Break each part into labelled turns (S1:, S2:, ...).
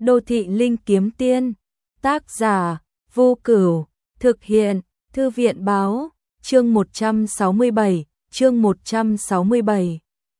S1: Đô thị linh kiếm tiên, tác giả, Vô Cửu, thực hiện, Thư viện báo, chương 167, chương 167.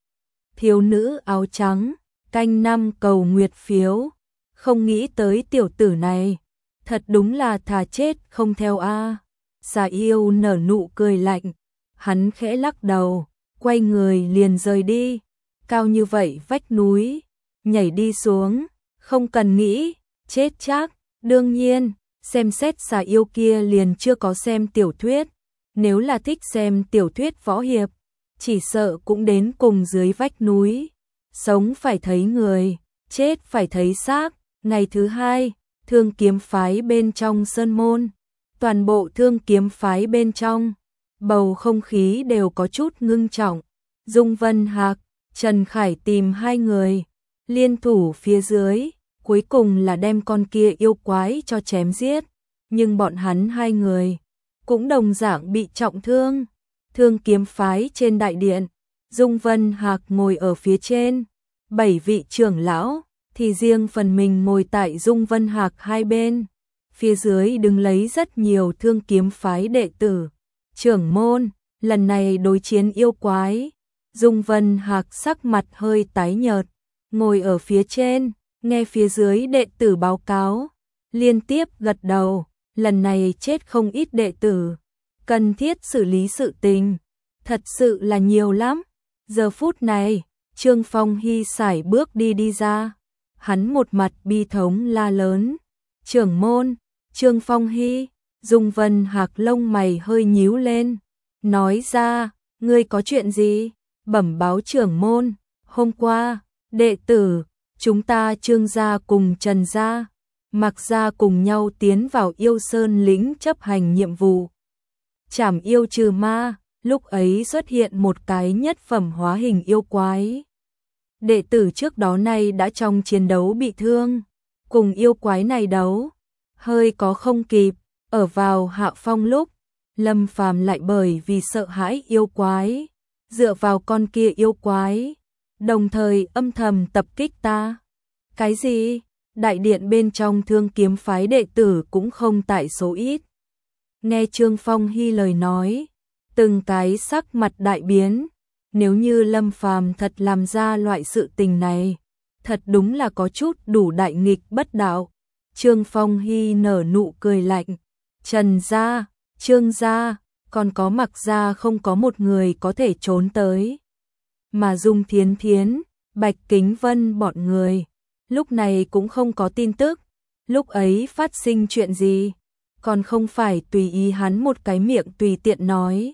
S1: Thiếu nữ áo trắng, canh năm cầu nguyệt phiếu, không nghĩ tới tiểu tử này, thật đúng là thà chết không theo a. Xà yêu nở nụ cười lạnh, hắn khẽ lắc đầu, quay người liền rời đi. Cao như vậy vách núi, nhảy đi xuống, không cần nghĩ, chết chắc. Đương nhiên, xem xét xà yêu kia liền chưa có xem tiểu thuyết, nếu là thích xem tiểu thuyết võ hiệp, chỉ sợ cũng đến cùng dưới vách núi. Sống phải thấy người, chết phải thấy xác. Ngày thứ hai, Thương Kiếm phái bên trong sơn môn, toàn bộ Thương Kiếm phái bên trong, bầu không khí đều có chút ngưng trọng. Dung Vân Hạc, Trần Khải tìm hai người, liên thủ phía dưới, cuối cùng là đem con kia yêu quái cho chém giết, nhưng bọn hắn hai người cũng đồng dạng bị trọng thương. Thương Kiếm phái trên đại điện, Dung Vân Hạc ngồi ở phía trên, 7 vị trưởng lão thì riêng phần mình ngồi tại Dung Vân Hạc hai bên. Phía dưới đứng lấy rất nhiều Thương Kiếm phái đệ tử, trưởng môn, lần này đối chiến yêu quái. Dung Vân Hạc sắc mặt hơi tái nhợt, ngồi ở phía trên, nghe phía dưới đệ tử báo cáo, liên tiếp gật đầu, lần này chết không ít đệ tử, cần thiết xử lý sự tình, thật sự là nhiều lắm. Giờ phút này, Trương Phong Hy sải bước đi ra, hắn một mặt bi thống la lớn, trưởng môn, Trương Phong Hy. Dung Vân Hạc lông mày hơi nhíu lên, nói ra, ngươi có chuyện gì? Bẩm báo trưởng môn, hôm qua, đệ tử, chúng ta Trương gia cùng Trần gia, Mạc gia cùng nhau tiến vào Yêu Sơn lĩnh chấp hành nhiệm vụ trảm yêu trừ ma, lúc ấy xuất hiện một cái nhất phẩm hóa hình yêu quái. Đệ tử trước đó nay đã trong chiến đấu bị thương, cùng yêu quái này đấu, hơi có không kịp, ở vào hạ phong lúc, Lâm Phàm lại bởi vì sợ hãi yêu quái, dựa vào con kia yêu quái, đồng thời âm thầm tập kích ta. Cái gì? Đại điện bên trong Thương Kiếm phái đệ tử cũng không tại số ít. Nghe Trương Phong Hy lời nói, từng cái sắc mặt đại biến, nếu như Lâm Phàm thật làm ra loại sự tình này, thật đúng là có chút đủ đại nghịch bất đạo. Trương Phong Hy nở nụ cười lạnh, Trần gia, Trương gia, còn có Mạc gia không có một người có thể trốn tới. Mà Dung Thiến Thiến, Bạch Kính Vân bọn người, lúc này cũng không có tin tức, lúc ấy phát sinh chuyện gì, còn không phải tùy ý hắn một cái miệng tùy tiện nói.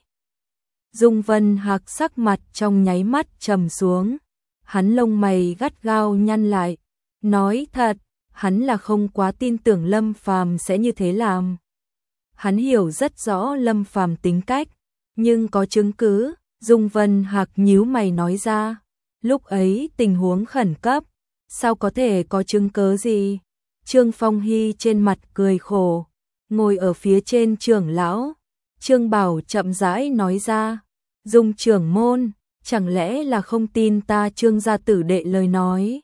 S1: Dung Vân Hạc sắc mặt trong nháy mắt trầm xuống, hắn lông mày gắt gao nhăn lại, nói thật, hắn là không quá tin tưởng Lâm Phàm sẽ như thế làm. Hắn hiểu rất rõ Lâm Phàm tính cách, nhưng có chứng cứ. Dung Vân Hạc nhíu mày nói ra, lúc ấy tình huống khẩn cấp, sao có thể có chứng cứ gì? Trương Phong Hy trên mặt cười khổ, ngồi ở phía trên trưởng lão, Trương Bảo chậm rãi nói ra, Dung trưởng môn, chẳng lẽ là không tin ta Trương gia tử đệ lời nói?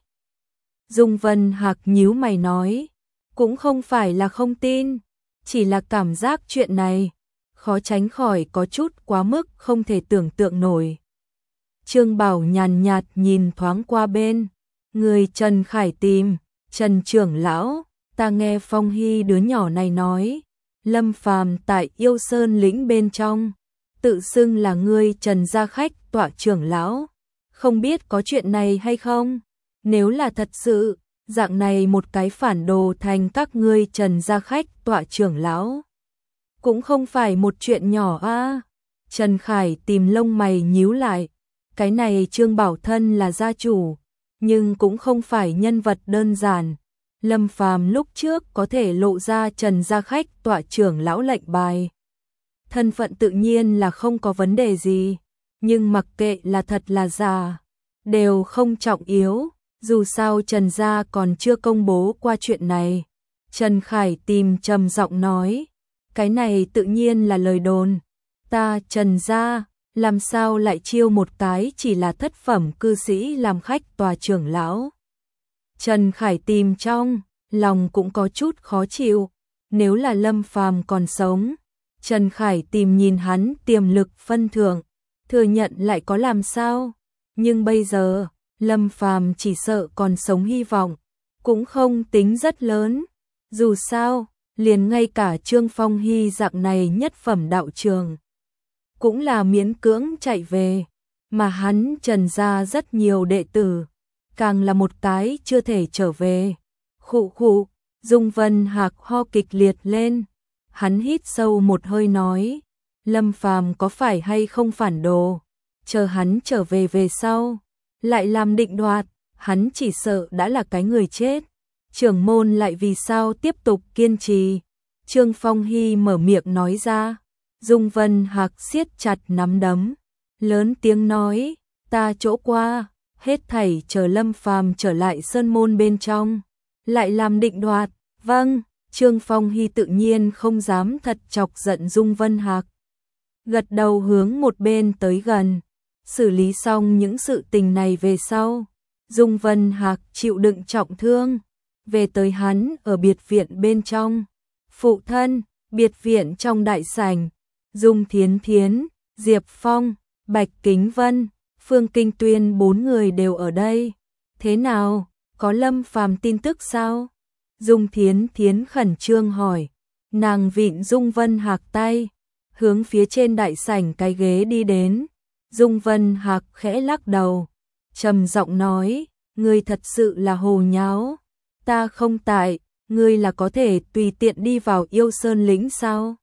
S1: Dung Vân Hạc nhíu mày nói, cũng không phải là không tin, chỉ là cảm giác chuyện này khó tránh khỏi có chút quá mức không thể tưởng tượng nổi. Trương Bảo nhàn nhạt nhìn thoáng qua bên, người Trần Khải tìm, Trần trưởng lão, ta nghe Phong Hy đứa nhỏ này nói, Lâm Phàm tại Yêu Sơn lĩnh bên trong, tự xưng là ngươi Trần gia khách tọa trưởng lão, không biết có chuyện này hay không? Nếu là thật sự, dạng này một cái phản đồ thành các ngươi Trần gia khách tọa trưởng lão, cũng không phải một chuyện nhỏ a. Trần Khải tìm lông mày nhíu lại, cái này Trương Bảo thân là gia chủ, nhưng cũng không phải nhân vật đơn giản. Lâm Phàm lúc trước có thể lộ ra Trần gia khách tọa trưởng lão lệnh bài, thân phận tự nhiên là không có vấn đề gì, nhưng mặc kệ là thật là giả, đều không trọng yếu, dù sao Trần gia còn chưa công bố qua chuyện này. Trần Khải tìm trầm giọng nói, cái này tự nhiên là lời đồn, ta Trần gia làm sao lại chiêu một cái chỉ là thất phẩm cư sĩ làm khách tòa trưởng lão. Trần Khải tìm trong lòng cũng có chút khó chịu. Nếu là Lâm Phàm còn sống, Trần Khải tìm nhìn hắn tiềm lực phân thưởng, thừa nhận lại có làm sao? Nhưng bây giờ, Lâm Phàm chỉ sợ còn sống hy vọng cũng không tính rất lớn. Dù sao, liền ngay cả Trương Phong Hy dạng này nhất phẩm đạo trường cũng là miễn cưỡng chạy về, mà hắn Trần gia rất nhiều đệ tử, càng là một cái chưa thể trở về. Khụ khụ, Dung Vân Hạc ho kịch liệt lên, hắn hít sâu một hơi nói, Lâm Phàm có phải hay không phản đồ, chờ hắn trở về về sau, lại làm định đoạt, hắn chỉ sợ đã là cái người chết. Trưởng môn lại vì sao tiếp tục kiên trì? Trương Phong Hy mở miệng nói ra. Dung Vân Hạc siết chặt nắm đấm, lớn tiếng nói, ta chỗ qua, hết thảy chờ Lâm Phàm trở lại sơn môn bên trong, lại làm định đoạt. Vâng, Trương Phong Hy tự nhiên không dám thật chọc giận Dung Vân Hạc, gật đầu hướng một bên tới gần. Xử lý xong những sự tình này về sau, Dung Vân Hạc chịu đựng trọng thương, về tới hắn ở biệt viện bên trong. Phụ thân, biệt viện trong đại sảnh, Dung Thiến Thiến, Diệp Phong, Bạch Kính Vân, Phương Kinh Tuyên 4 người đều ở đây. Thế nào, có Lâm Phàm tin tức sao? Dung Thiến Thiến khẩn trương hỏi. Nàng vịn Dung Vân Hạc tay, hướng phía trên đại sảnh cái ghế đi đến. Dung Vân Hạc khẽ lắc đầu, trầm giọng nói, ngươi thật sự là hồ nháo. Ta không tại, ngươi là có thể tùy tiện đi vào Yêu Sơn lĩnh sao?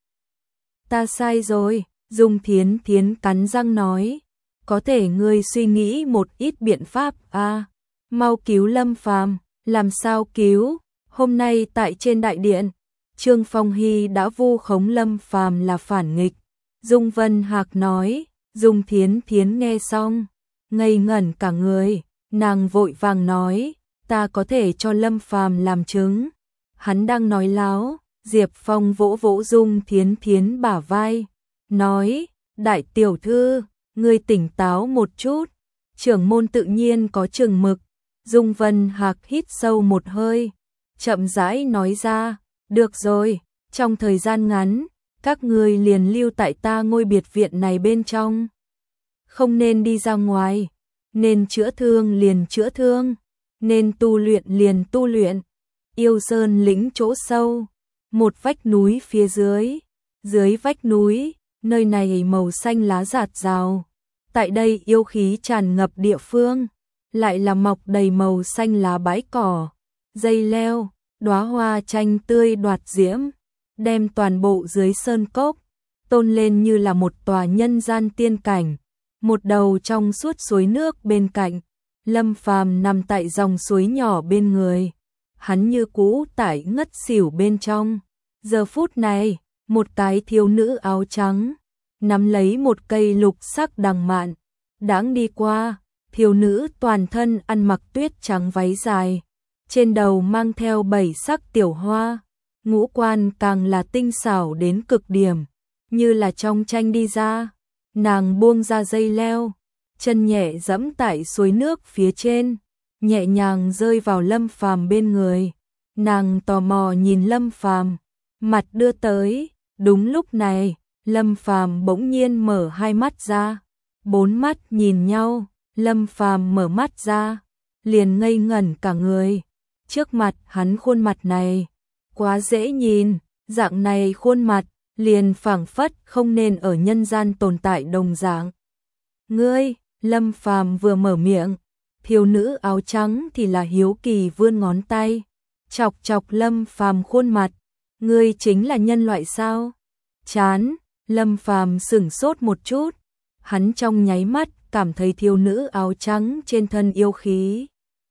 S1: Ta sai rồi, Dung Thiến Thiến cắn răng nói, có thể ngươi suy nghĩ một ít biện pháp a, mau cứu Lâm Phàm. Làm sao cứu? Hôm nay tại trên đại điện, Trương Phong Hy đã vu khống Lâm Phàm là phản nghịch. Dung Vân Hạc nói. Dung Thiến Thiến nghe xong, ngây ngẩn cả người, nàng vội vàng nói, ta có thể cho Lâm Phàm làm chứng. Hắn đang nói láo. Diệp Phong vỗ vỗ Dung Thiến Thiến bả vai, nói, đại tiểu thư, ngươi tỉnh táo một chút, trưởng môn tự nhiên có chừng mực. Dung Vân Hạc hít sâu một hơi, chậm rãi nói ra, được rồi, trong thời gian ngắn, các ngươi liền lưu tại ta ngôi biệt viện này bên trong, không nên đi ra ngoài, nên chữa thương liền chữa thương, nên tu luyện liền tu luyện. Yêu Sơn lĩnh chỗ sâu, một vách núi phía dưới, dưới vách núi, nơi này màu xanh lá rạt rào, tại đây yêu khí tràn ngập địa phương, lại là mọc đầy màu xanh lá bãi cỏ, dây leo, đóa hoa chanh tươi đoạt diễm, đem toàn bộ dưới sơn cốc tôn lên như là một tòa nhân gian tiên cảnh. Một đầu trong suốt suối nước bên cạnh, Lâm Phàm nằm tại dòng suối nhỏ bên người, hắn như cũ tải ngất xỉu bên trong. Giờ phút này, một cái thiếu nữ áo trắng nắm lấy một cây lục sắc đằng mạn, đãng đi qua. Thiếu nữ toàn thân ăn mặc tuyết trắng váy dài, trên đầu mang theo 7 sắc tiểu hoa, ngũ quan càng là tinh xảo đến cực điểm, như là trong tranh đi ra. Nàng buông ra dây leo, chân nhẹ giẫm tại suối nước phía trên, nhẹ nhàng rơi vào Lâm Phàm bên người. Nàng tò mò nhìn Lâm Phàm, mặt đưa tới. Đúng lúc này, Lâm Phàm bỗng nhiên mở hai mắt ra, bốn mắt nhìn nhau. Lâm Phàm mở mắt ra, liền ngây ngẩn cả người. Trước mặt hắn khuôn mặt này quá dễ nhìn, dạng này khuôn mặt liền phảng phất không nên ở nhân gian tồn tại đồng dạng. Ngươi, Lâm Phàm vừa mở miệng, thiếu nữ áo trắng thì là hiếu kỳ vươn ngón tay, chọc chọc Lâm Phàm khuôn mặt. Ngươi chính là nhân loại sao? Chán, Lâm Phàm sửng sốt một chút, hắn trong nháy mắt cảm thấy thiếu nữ áo trắng trên thân yêu khí.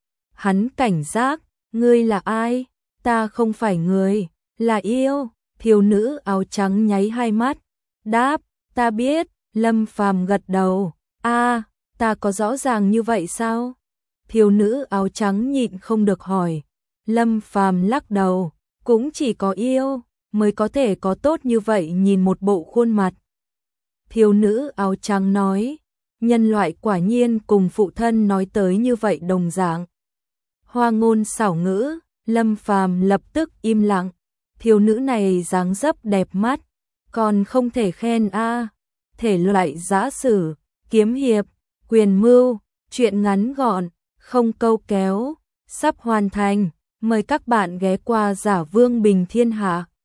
S1: Hắn cảnh giác, ngươi là ai? Ta không phải người, là yêu. Thiếu nữ áo trắng nháy hai mắt, đáp, ta biết. Lâm Phàm gật đầu, a, ta có rõ ràng như vậy sao? Thiếu nữ áo trắng nhịn không được hỏi. Lâm Phàm lắc đầu, cũng chỉ có yêu mới có thể có tốt như vậy nhìn một bộ khuôn mặt. Thiếu nữ áo trắng nói, nhân loại quả nhiên cùng phụ thân nói tới như vậy đồng dạng. Hoa ngôn xảo ngữ, Lâm Phàm lập tức im lặng, thiếu nữ này dáng dấp đẹp mắt, còn không thể khen a. Thể loại giã sử, kiếm hiệp, quyền mưu, truyện ngắn gọn, không câu kéo, sắp hoàn thành, mời các bạn ghé qua Giả Vương Bình Thiên Hạ.